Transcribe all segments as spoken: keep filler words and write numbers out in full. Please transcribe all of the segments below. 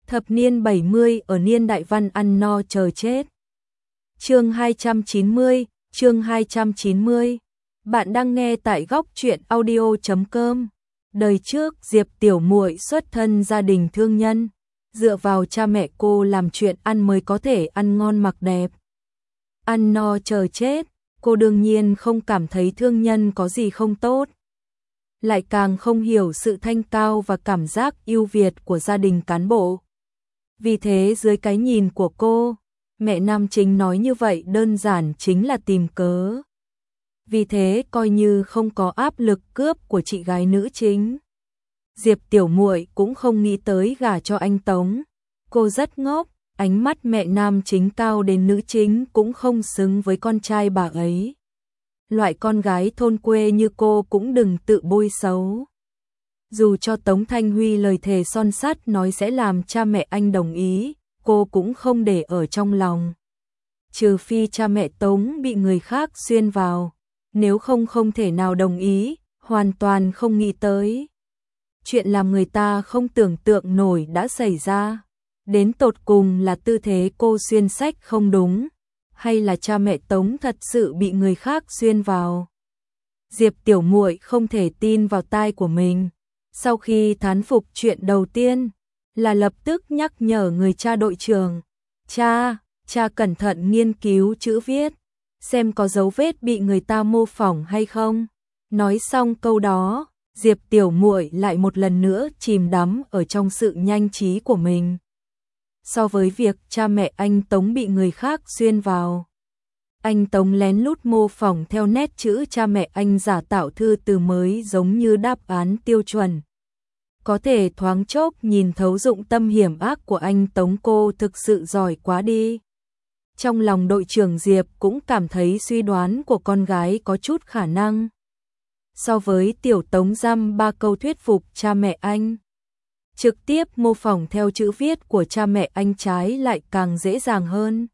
Thập niên bảy mươi ở niên đại văn ăn no chờ chết. Chương hai trăm chín mươi, chương hai trăm chín mươi. Bạn đang nghe tại góc truyện audio chấm com. Đời trước Diệp tiểu muội xuất thân gia đình thương nhân, dựa vào cha mẹ cô làm chuyện ăn mới có thể ăn ngon mặc đẹp. Ăn no chờ chết, cô đương nhiên không cảm thấy thương nhân có gì không tốt. Lại càng không hiểu sự thanh cao và cảm giác ưu việt của gia đình cán bộ. Vì thế dưới cái nhìn của cô, mẹ nam chính nói như vậy đơn giản chính là tìm cớ. Vì thế coi như không có áp lực cướp của chị gái nữ chính, Diệp tiểu muội cũng không nghĩ tới gả cho anh Tống. Cô rất ngốc, ánh mắt mẹ nam chính cao đến nữ chính cũng không xứng với con trai bà ấy. Loại con gái thôn quê như cô cũng đừng tự bôi xấu. Dù cho Tống Thanh Huy lời thề son sắt nói sẽ làm cha mẹ anh đồng ý, cô cũng không để ở trong lòng. Trừ phi cha mẹ Tống bị người khác xuyên vào, nếu không không thể nào đồng ý, hoàn toàn không nghĩ tới. Chuyện làm người ta không tưởng tượng nổi đã xảy ra. Đến tột cùng là tư thế cô xuyên sách không đúng, hay là cha mẹ Tống thật sự bị người khác xuyên vào. Diệp tiểu muội không thể tin vào tai của mình. Sau khi thán phục, chuyện đầu tiên là lập tức nhắc nhở người cha đội trưởng. Cha, cha cẩn thận nghiên cứu chữ viết, xem có dấu vết bị người ta mô phỏng hay không. Nói xong câu đó, Diệp tiểu muội lại một lần nữa chìm đắm ở trong sự nhanh trí của mình. So với việc cha mẹ anh Tống bị người khác xuyên vào, anh Tống lén lút mô phỏng theo nét chữ cha mẹ anh giả tạo thư từ mới giống như đáp án tiêu chuẩn. Có thể thoáng chốc nhìn thấu dụng tâm hiểm ác của anh Tống, cô thực sự giỏi quá đi. Trong lòng đội trưởng Diệp cũng cảm thấy suy đoán của con gái có chút khả năng. So với tiểu Tống dăm ba câu thuyết phục cha mẹ anh, trực tiếp mô phỏng theo chữ viết của cha mẹ anh trái lại càng dễ dàng hơn.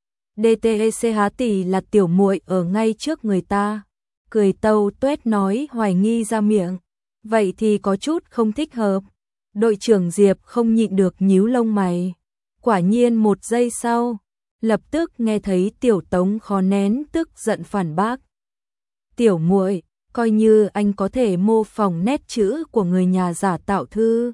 đê tê e xê há tỷ là tiểu muội ở ngay trước người ta, cười tâu tuét nói hoài nghi ra miệng. Vậy thì có chút không thích hợp. Đội trưởng Diệp không nhịn được nhíu lông mày. Quả nhiên một giây sau, lập tức nghe thấy tiểu Tống khó nén tức giận phản bác. Tiểu muội, coi như anh có thể mô phỏng nét chữ của người nhà giả tạo thư,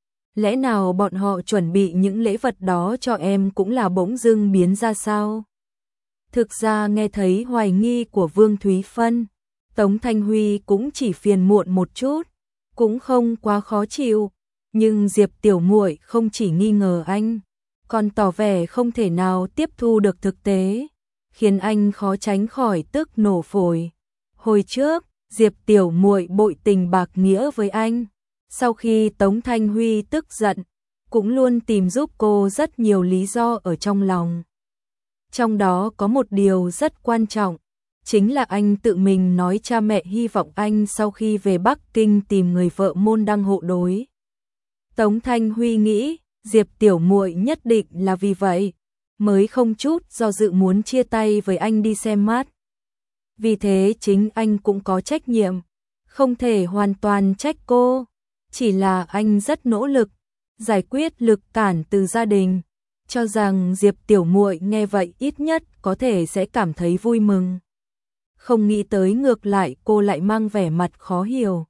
lẽ nào bọn họ chuẩn bị những lễ vật đó cho em cũng là bỗng dưng biến ra sao? Thực ra nghe thấy hoài nghi của Vương Thúy Phân, Tống Thanh Huy cũng chỉ phiền muộn một chút, cũng không quá khó chịu, nhưng Diệp tiểu muội không chỉ nghi ngờ anh, còn tỏ vẻ không thể nào tiếp thu được thực tế, khiến anh khó tránh khỏi tức nổ phổi. Hồi trước, Diệp tiểu muội bội tình bạc nghĩa với anh, sau khi Tống Thanh Huy tức giận, cũng luôn tìm giúp cô rất nhiều lý do ở trong lòng. Trong đó có một điều rất quan trọng, chính là anh tự mình nói cha mẹ hy vọng anh sau khi về Bắc Kinh tìm người vợ môn đăng hộ đối. Tống Thanh Huy nghĩ, Diệp tiểu muội nhất định là vì vậy, mới không chút do dự muốn chia tay với anh đi xem mắt. Vì thế chính anh cũng có trách nhiệm, không thể hoàn toàn trách cô, chỉ là anh rất nỗ lực, giải quyết lực cản từ gia đình, cho rằng Diệp tiểu muội nghe vậy ít nhất có thể sẽ cảm thấy vui mừng. Không nghĩ tới ngược lại cô lại mang vẻ mặt khó hiểu.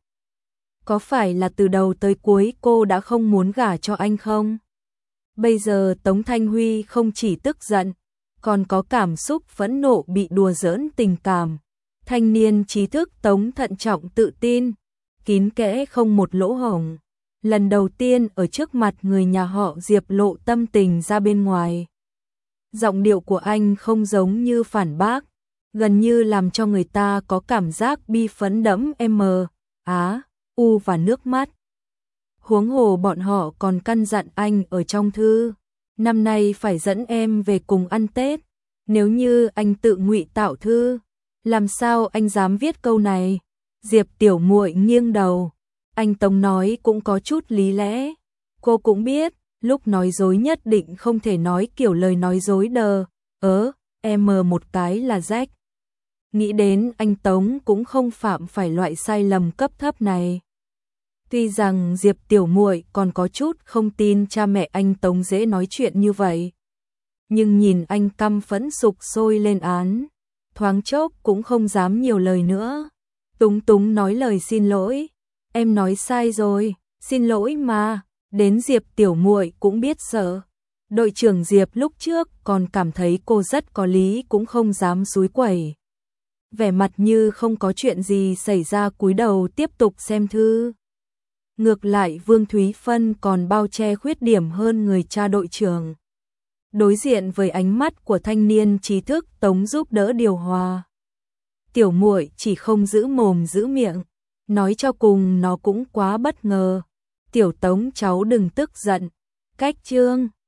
Có phải là từ đầu tới cuối cô đã không muốn gả cho anh không? Bây giờ Tống Thanh Huy không chỉ tức giận, còn có cảm xúc phẫn nộ bị đùa giỡn tình cảm. Thanh niên trí thức Tống thận trọng tự tin, kín kẽ không một lỗ hổng. Lần đầu tiên ở trước mặt người nhà họ Diệp lộ tâm tình ra bên ngoài. Giọng điệu của anh không giống như phản bác, gần như làm cho người ta có cảm giác bi phấn đẫm M, Á, U và nước mắt. Huống hồ bọn họ còn căn dặn anh ở trong thư, năm nay phải dẫn em về cùng ăn Tết. Nếu như anh tự ngụy tạo thư, làm sao anh dám viết câu này? Diệp tiểu muội nghiêng đầu. Anh Tống nói cũng có chút lý lẽ. Cô cũng biết, lúc nói dối nhất định không thể nói kiểu lời nói dối đờ, ớ, em một cái là rách. Nghĩ đến anh Tống cũng không phạm phải loại sai lầm cấp thấp này. Tuy rằng Diệp tiểu muội còn có chút không tin cha mẹ anh Tống dễ nói chuyện như vậy, nhưng nhìn anh căm phẫn sục sôi lên án, thoáng chốc cũng không dám nhiều lời nữa. Túng túng nói lời xin lỗi, em nói sai rồi, xin lỗi mà. Đến Diệp tiểu muội cũng biết sợ. Đội trưởng Diệp lúc trước còn cảm thấy cô rất có lý cũng không dám xúi quẩy. Vẻ mặt như không có chuyện gì xảy ra cúi đầu tiếp tục xem thư. Ngược lại Vương Thúy Phân còn bao che khuyết điểm hơn người cha đội trưởng. Đối diện với ánh mắt của thanh niên trí thức, Tống giúp đỡ điều hòa. Tiểu muội chỉ không giữ mồm giữ miệng, nói cho cùng nó cũng quá bất ngờ. Tiểu Tống cháu đừng tức giận. Cách chương